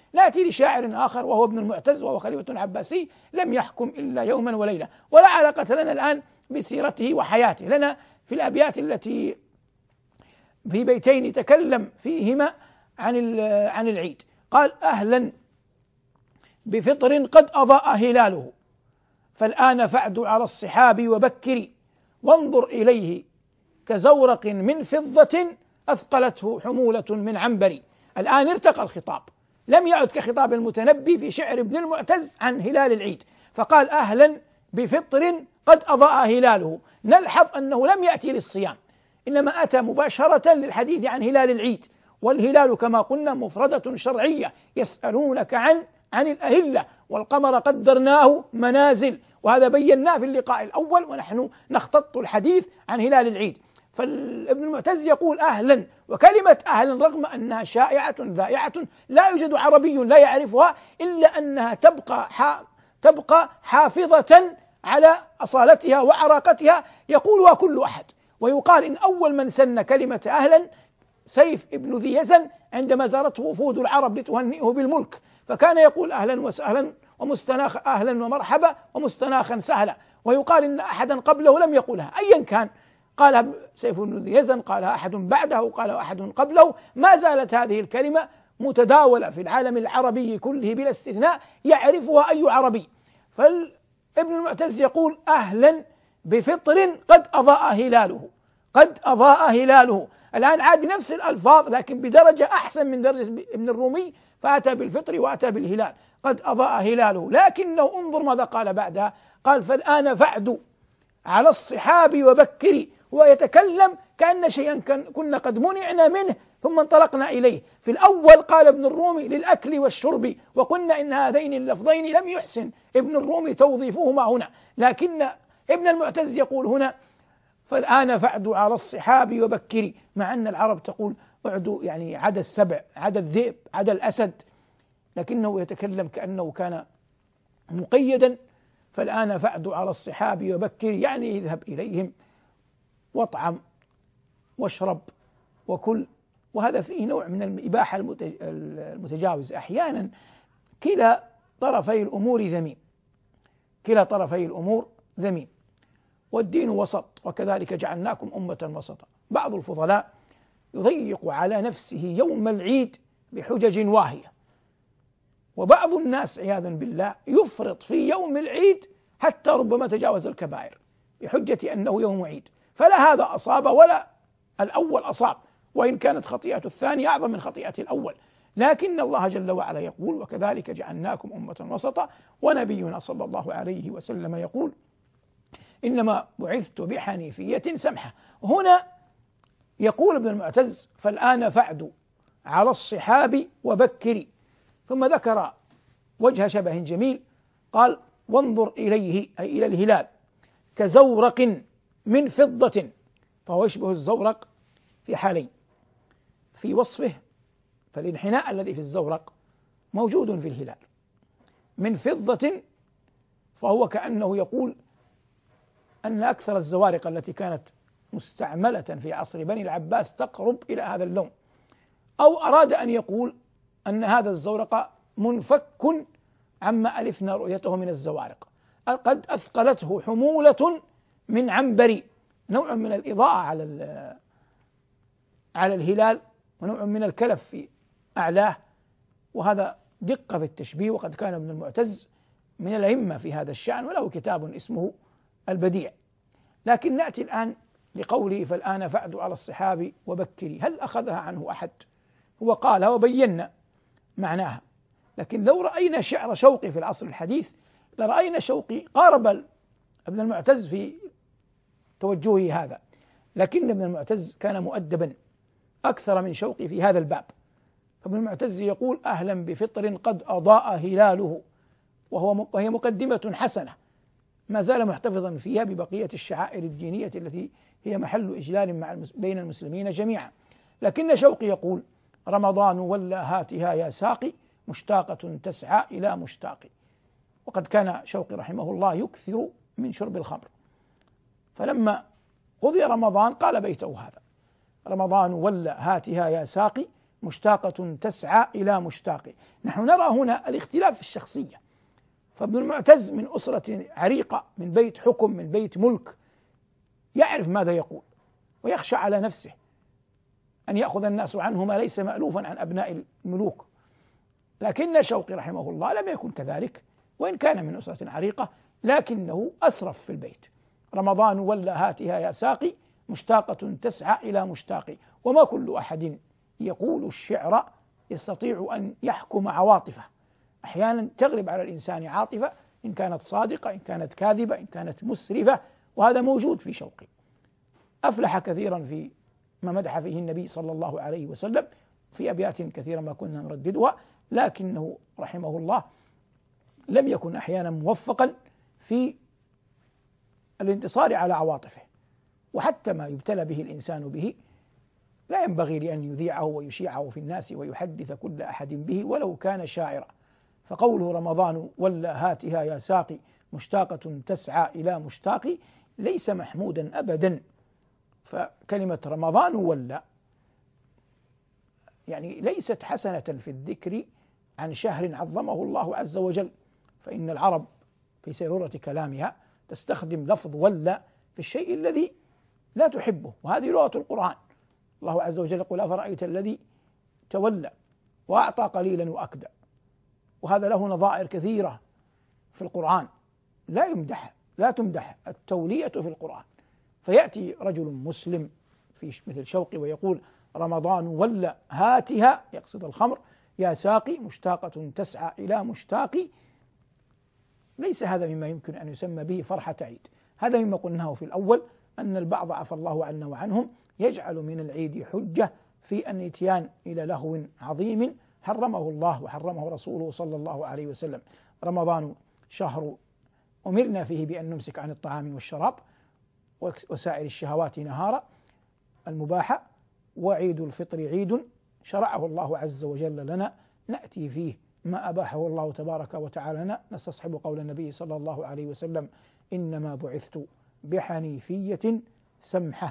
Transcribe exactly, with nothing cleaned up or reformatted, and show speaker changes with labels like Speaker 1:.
Speaker 1: نأتي لشاعر آخر وهو ابن المعتز وهو خليفة عباسي لم يحكم إلا يوما وليلة، ولا علاقة لنا الآن بسيرته وحياته، لنا في الأبيات التي في بيتين تكلم فيهما عن عن العيد. قال: أهلا بفطر قد أضاء هلاله، فالآن فاعد على الصحاب وبكري، وانظر إليه كزورق من فضة أثقلته حمولة من عنبر. الآن ارتقى الخطاب، لم يعد كخطاب المتنبي في شعر ابن المعتز عن هلال العيد، فقال: أهلا بفطر قد أضاء هلاله. نلحظ أنه لم يأتي للصيام، إنما أتى مباشرة للحديث عن هلال العيد، والهلال كما قلنا مفردة شرعية. يسألونك عن عن الأهلة، والقمر قدرناه منازل، وهذا بيناه في اللقاء الأول، ونحن نختط الحديث عن هلال العيد. فابن المعتز يقول أهلا، وكلمة أهلا رغم أنها شائعة ذائعة لا يوجد عربي لا يعرفها إلا أنها تبقى تبقى حافظة على أصالتها وعراقتها، يقولها كل أحد. ويقال إن أول من سن كلمة أهلا سيف ابن ذي يزن عندما زارته وفود العرب لتهنئه بالملك، فكان يقول أهلا وسهلا ومستناخ أهلا ومرحبا ومستناخا سهلا. ويقال إن أحدا قبله لم يقولها، أيا كان، قالها سيف بن ذي يزن، قالها أحد بعده، قالها أحد قبله، ما زالت هذه الكلمة متداولة في العالم العربي كله بلا استثناء، يعرفها أي عربي. فابن المعتز يقول: أهلا بفطر قد أضاء هلاله، قد أضاء هلاله. الآن عاد نفس الألفاظ لكن بدرجة أحسن من درجة ابن الرومي، فأتى بالفطر وأتى بالهلال، قد أضاء هلاله. لكنه انظر ماذا قال بعدها، قال: فالآن فعد على الصحاب وبكري. ويتكلم كأن شيئا كنا قد منعنا منه ثم انطلقنا إليه. في الأول قال ابن الرومي للأكل والشرب، وقلنا إن هذين اللفظين لم يحسن ابن الرومي توظيفهما هنا، لكن ابن المعتز يقول هنا: فالآن فعد على الصحاب وبكري، مع أن العرب تقول اعدوا يعني عدا السبع، عدا الذئب، عدا الأسد، لكنه يتكلم كأنه كان مقيدا. فالآن فعد على الصحاب وبكري، يعني اذهب إليهم واطعم واشرب وكل. وهذا فيه نوع من الإباحة المتجاوز. أحيانا كلا طرفي الأمور ذميم، كلا طرفي الأمور ذميم، والدين وسط، وكذلك جعلناكم أمة وسطا. بعض الفضلاء يضيق على نفسه يوم العيد بحجج واهية، وبعض الناس عياذا بالله يفرط في يوم العيد حتى ربما تجاوز الكبائر بحجة أنه يوم عيد، فلا هذا أصاب ولا الأول أصاب، وإن كانت خطيئة الثاني أعظم من خطيئة الأول. لكن الله جل وعلا يقول: وكذلك جعلناكم أمة وسطا. ونبينا صلى الله عليه وسلم يقول: إنما بعثت بحنيفية سمحة. هنا يقول ابن المعتز: فالآن فعد على الصحاب وبكري، ثم ذكر وجه شبه جميل، قال: وانظر إليه أي إلى الهلال كزورق من فضة، فهو يشبه الزورق في حالين: في وصفه، فالانحناء الذي في الزورق موجود في الهلال، من فضة فهو كأنه يقول أن أكثر الزوارق التي كانت مستعملة في عصر بني العباس تقرب إلى هذا اللون، أو أراد أن يقول أن هذا الزورق منفك عما ألفنا رؤيته من الزوارق، قد أثقلته حمولة من عنبر، نوع من الإضاءة على على الهلال، ونوع من الكلف في أعلاه. وهذا دقة في التشبيه، وقد كان ابن المعتز من الأئمة في هذا الشأن، وله كتاب اسمه البديع. لكن نأتي الآن لقوله: فالآن فعد على الصحاب وبكري. هل أخذها عنه أحد؟ هو قالها وبينا معناها، لكن لو رأينا شعر شوقي في العصر الحديث لرأينا شوقي قارب ابن المعتز في توجهه هذا، لكن ابن المعتز كان مؤدبا أكثر من شوقي في هذا الباب. فابن المعتز يقول: أهلا بفطر قد أضاء هلاله، وهو وهي مقدمة حسنة ما زال محتفظا فيها ببقية الشعائر الدينية التي هي محل إجلال مع بين المسلمين جميعا. لكن شوقي يقول: رمضان ولا هاتها يا ساقي، مشتاقة تسعى إلى مشتاقي. وقد كان شوقي رحمه الله يكثر من شرب الخمر، فلما قضي رمضان قال بيته هذا: رمضان ولا هاتها يا ساقي، مشتاقة تسعى إلى مشتاق. نحن نرى هنا الاختلاف في الشخصية، فابن المعتز من أسرة عريقة، من بيت حكم، من بيت ملك، يعرف ماذا يقول ويخشى على نفسه أن يأخذ الناس عنه ما ليس مألوفا عن أبناء الملوك. لكن شوقي رحمه الله لم يكن كذلك، وإن كان من أسرة عريقة لكنه أسرف في البيت. رمضان ولا هاتها يا ساقي مشتاقة تسعى إلى مشتاق. وما كل أحد يقول الشعر يستطيع أن يحكم عواطفه، أحيانا تغلب على الإنسان عاطفة، إن كانت صادقة، إن كانت كاذبة، إن كانت مسرفة، وهذا موجود في شوقي. أفلح كثيرا في ما مدح فيه النبي صلى الله عليه وسلم في أبيات كثيرة ما كنا نرددها، لكنه رحمه الله لم يكن أحيانا موفقا في الانتصار على عواطفه. وحتى ما يبتلى به الإنسان به لا ينبغي لأن يذيعه ويشيعه في الناس ويحدث كل أحد به ولو كان شاعرا. فقوله رمضان ولا هاتها يا ساقي مشتاقة تسعى إلى مشتاق ليس محمودا أبدا. فكلمة رمضان ولا يعني ليست حسنة في الذكر عن شهر عظمه الله عز وجل، فإن العرب في سيرورة كلامها تستخدم لفظ ولا في الشيء الذي لا تحبه، وهذه لغة القرآن. الله عز وجل يقول أفرأيت الذي تولى وأعطى قليلا وأكدى، وهذا له نظائر كثيرة في القرآن. لا يمدح لا تمدح التولية في القرآن. فيأتي رجل مسلم في مثل شوقي ويقول رمضان ولا هاتها، يقصد الخمر، يا ساقي مشتاقة تسعى إلى مشتاق، ليس هذا مما يمكن أن يسمى به فرحة عيد. هذا مما قلناه في الأول، أن البعض عفى الله عنا وعنهم يجعل من العيد حجة في الاتيان إلى لهو عظيم حرمه الله وحرمه رسوله صلى الله عليه وسلم. رمضان شهر أمرنا فيه بأن نمسك عن الطعام والشراب وسائر الشهوات نهارا المباحة، وعيد الفطر عيد شرعه الله عز وجل لنا نأتي فيه ما أباحه الله تبارك وتعالى لنا. نستصحب قول النبي صلى الله عليه وسلم إنما بعثت بحنيفية سمحة.